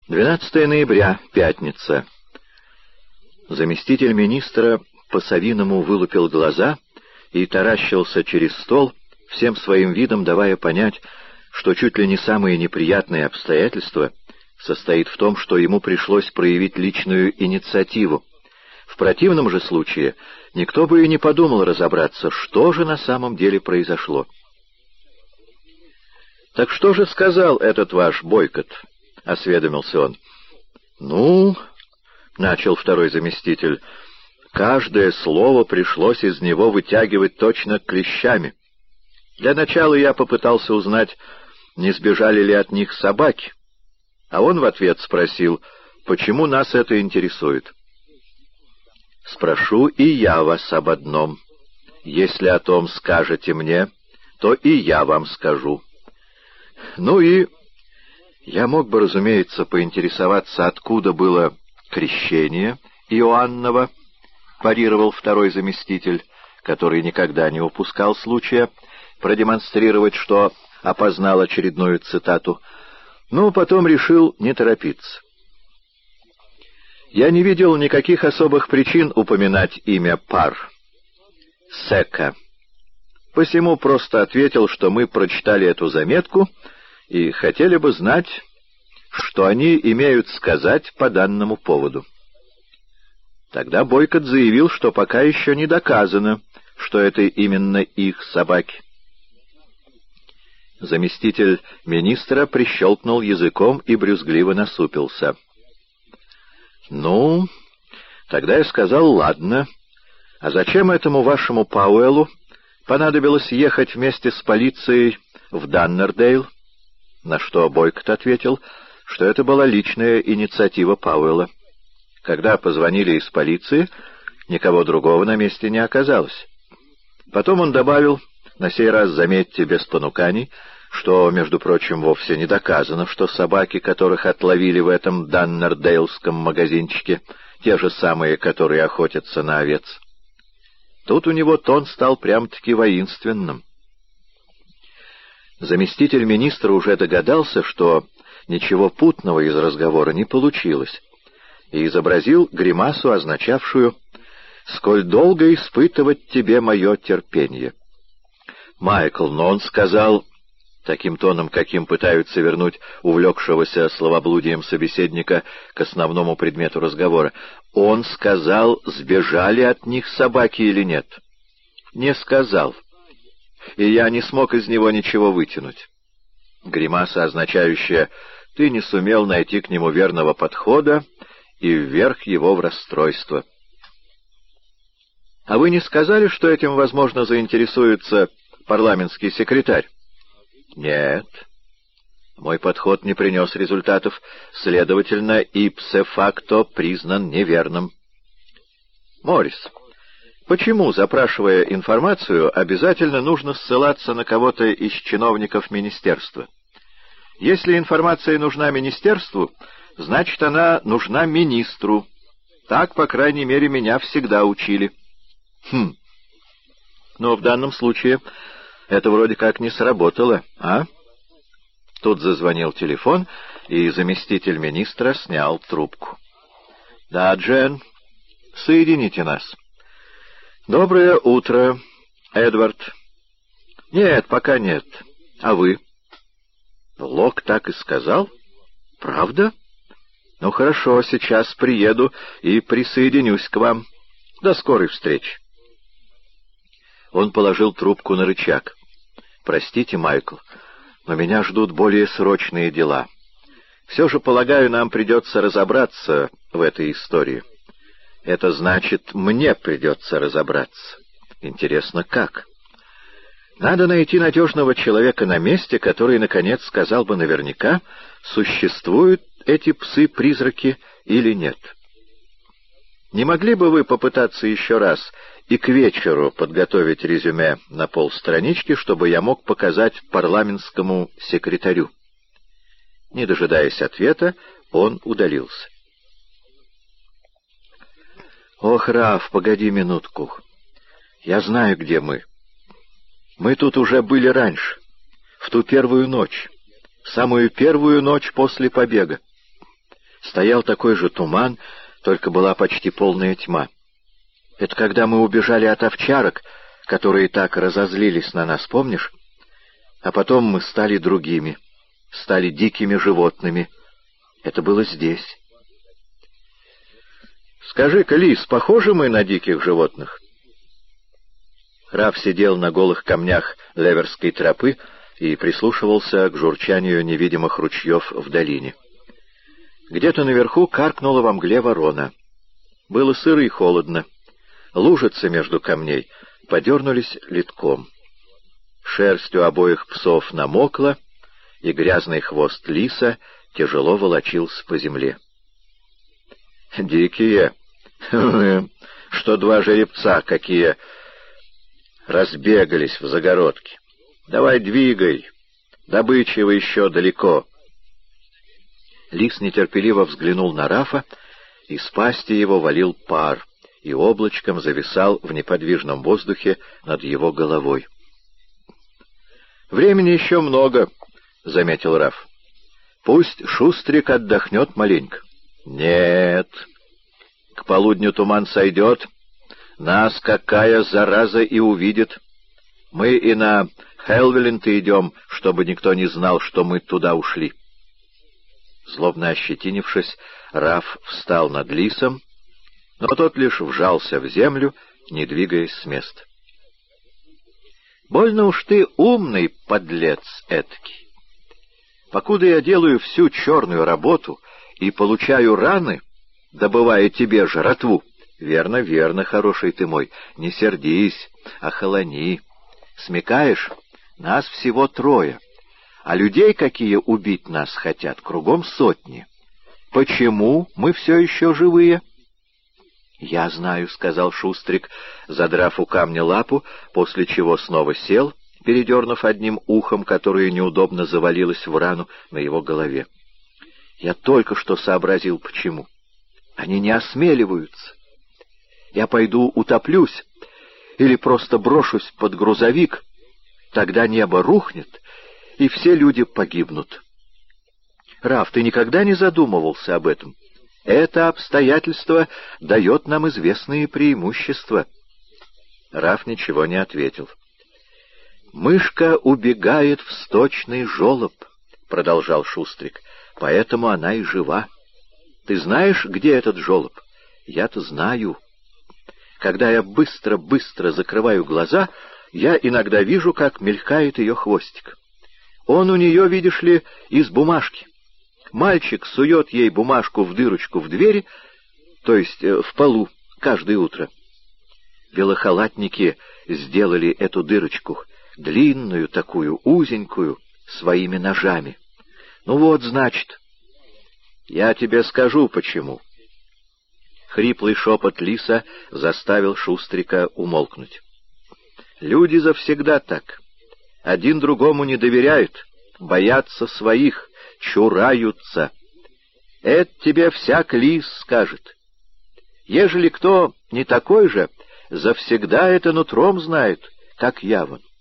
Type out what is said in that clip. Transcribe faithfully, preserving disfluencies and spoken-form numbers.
двенадцатое ноября, пятница. Заместитель министра по-совиному вылупил глаза и таращился через стол, всем своим видом давая понять, что чуть ли не самые неприятные обстоятельства состоит в том, что ему пришлось проявить личную инициативу. В противном же случае никто бы и не подумал разобраться, что же на самом деле произошло. «Так что же сказал этот ваш Бойкот?» — осведомился он. «Ну, — начал второй заместитель, — каждое слово пришлось из него вытягивать точно клещами. Для начала я попытался узнать, не сбежали ли от них собаки, а он в ответ спросил, почему нас это интересует. Спрошу и я вас об одном. Если о том скажете мне, то и я вам скажу. Ну и я мог бы, разумеется, поинтересоваться, откуда было крещение Иоаннова, парировал второй заместитель, который никогда не упускал случая продемонстрировать, что опознал очередную цитату, но потом решил не торопиться. Я не видел никаких особых причин упоминать имя Пар, Сека. Посему просто ответил, что мы прочитали эту заметку и хотели бы знать, что они имеют сказать по данному поводу. Тогда Бойкот заявил, что пока еще не доказано, что это именно их собаки. Заместитель министра прищелкнул языком и брюзгливо насупился. «Ну, тогда я сказал, ладно. А зачем этому вашему Пауэллу понадобилось ехать вместе с полицией в Даннердейл?» На что Бойкот ответил, что это была личная инициатива Пауэлла. Когда позвонили из полиции, никого другого на месте не оказалось. Потом он добавил, на сей раз, заметьте, без понуканий, что, между прочим, вовсе не доказано, что собаки, которых отловили в этом даннердейлском магазинчике, те же самые, которые охотятся на овец. Тут у него тон стал прям-таки воинственным. Заместитель министра уже догадался, что ничего путного из разговора не получилось, и изобразил гримасу, означавшую «Сколь долго испытывать тебе мое терпение». «Майкл, но он сказал...» Таким тоном, каким пытаются вернуть увлекшегося словоблудием собеседника к основному предмету разговора. Он сказал, сбежали от них собаки или нет. Не сказал. И я не смог из него ничего вытянуть. Гримаса, означающая «ты не сумел найти к нему верного подхода» и вверх его в расстройство. А вы не сказали, что этим, возможно, заинтересуется парламентский секретарь? Нет. Мой подход не принес результатов, следовательно, ипсе факто признан неверным. Моррис, почему, запрашивая информацию, обязательно нужно ссылаться на кого-то из чиновников министерства? Если информация нужна министерству, значит, она нужна министру. Так, по крайней мере, меня всегда учили. Хм. Но в данном случае... Это вроде как не сработало, а? Тут зазвонил телефон, и заместитель министра снял трубку. «Да, Джен, соедините нас». «Доброе утро, Эдвард». «Нет, пока нет. А вы?» «Лок так и сказал? Правда? Ну хорошо, сейчас приеду и присоединюсь к вам. До скорой встречи». Он положил трубку на рычаг. «Простите, Майкл, но меня ждут более срочные дела. Все же, полагаю, нам придется разобраться в этой истории». «Это значит, мне придется разобраться. Интересно, как?» «Надо найти надежного человека на месте, который, наконец, сказал бы наверняка, существуют эти псы-призраки или нет. Не могли бы вы попытаться еще раз и к вечеру подготовить резюме на полстранички, чтобы я мог показать парламентскому секретарю?» Не дожидаясь ответа, он удалился. «Ох, Раф, погоди минутку. Я знаю, где мы. Мы тут уже были раньше, в ту первую ночь, самую первую ночь после побега. Стоял такой же туман, только была почти полная тьма. Это когда мы убежали от овчарок, которые так разозлились на нас, помнишь? А потом мы стали другими, стали дикими животными. Это было здесь. Скажи-ка, Лис, похожи мы на диких животных? Раф сидел на голых камнях Леверской тропы и прислушивался к журчанию невидимых ручьев в долине. Где-то наверху каркнула во мгле ворона. Было сыро и холодно. Лужицы между камней подернулись литком. Шерсть у обоих псов намокла, и грязный хвост лиса тяжело волочился по земле. «Дикие! Что два жеребца какие разбегались в загородке! Давай двигай! Добычего еще далеко!» Лис нетерпеливо взглянул на Рафа, и с пасти его валил пар, и облачком зависал в неподвижном воздухе над его головой. «Времени еще много», — заметил Раф. «Пусть Шустрик отдохнет маленько». «Нет. К полудню туман сойдет, нас какая зараза и увидит. Мы и на Хелвелин-то идем, чтобы никто не знал, что мы туда ушли». Злобно ощетинившись, Раф встал над лисом, но тот лишь вжался в землю, не двигаясь с места. «Больно уж ты умный, подлец этакий. Покуда я делаю всю черную работу и получаю раны, добывая тебе жратву...» «Верно, верно, хороший ты мой, не сердись, охолони. Смекаешь, нас всего трое, а людей, какие убить нас хотят, кругом сотни. Почему мы все еще живые?» «Я знаю», — сказал Шустрик, задрав у камня лапу, после чего снова сел, передернув одним ухом, которое неудобно завалилось в рану на его голове. «Я только что сообразил, почему. Они не осмеливаются. Я пойду утоплюсь или просто брошусь под грузовик, тогда небо рухнет, и все люди погибнут. Раф, ты никогда не задумывался об этом? Это обстоятельство дает нам известные преимущества». Раф ничего не ответил. «Мышка убегает в сточный жолоб», — продолжал Шустрик, — «поэтому она и жива. Ты знаешь, где этот жолоб? Я-то знаю. Когда я быстро-быстро закрываю глаза, я иногда вижу, как мелькает ее хвостик. Он у нее, видишь ли, из бумажки. Мальчик сует ей бумажку в дырочку в двери, то есть в полу, каждое утро. Белохалатники сделали эту дырочку, длинную такую, узенькую, своими ножами. Ну вот, значит, я тебе скажу, почему». Хриплый шепот лиса заставил Шустрика умолкнуть. «Люди завсегда так. Один другому не доверяют, боятся своих, чураются. Это тебе всяк лис скажет. Ежели кто не такой же, завсегда это нутром знает, как я вон.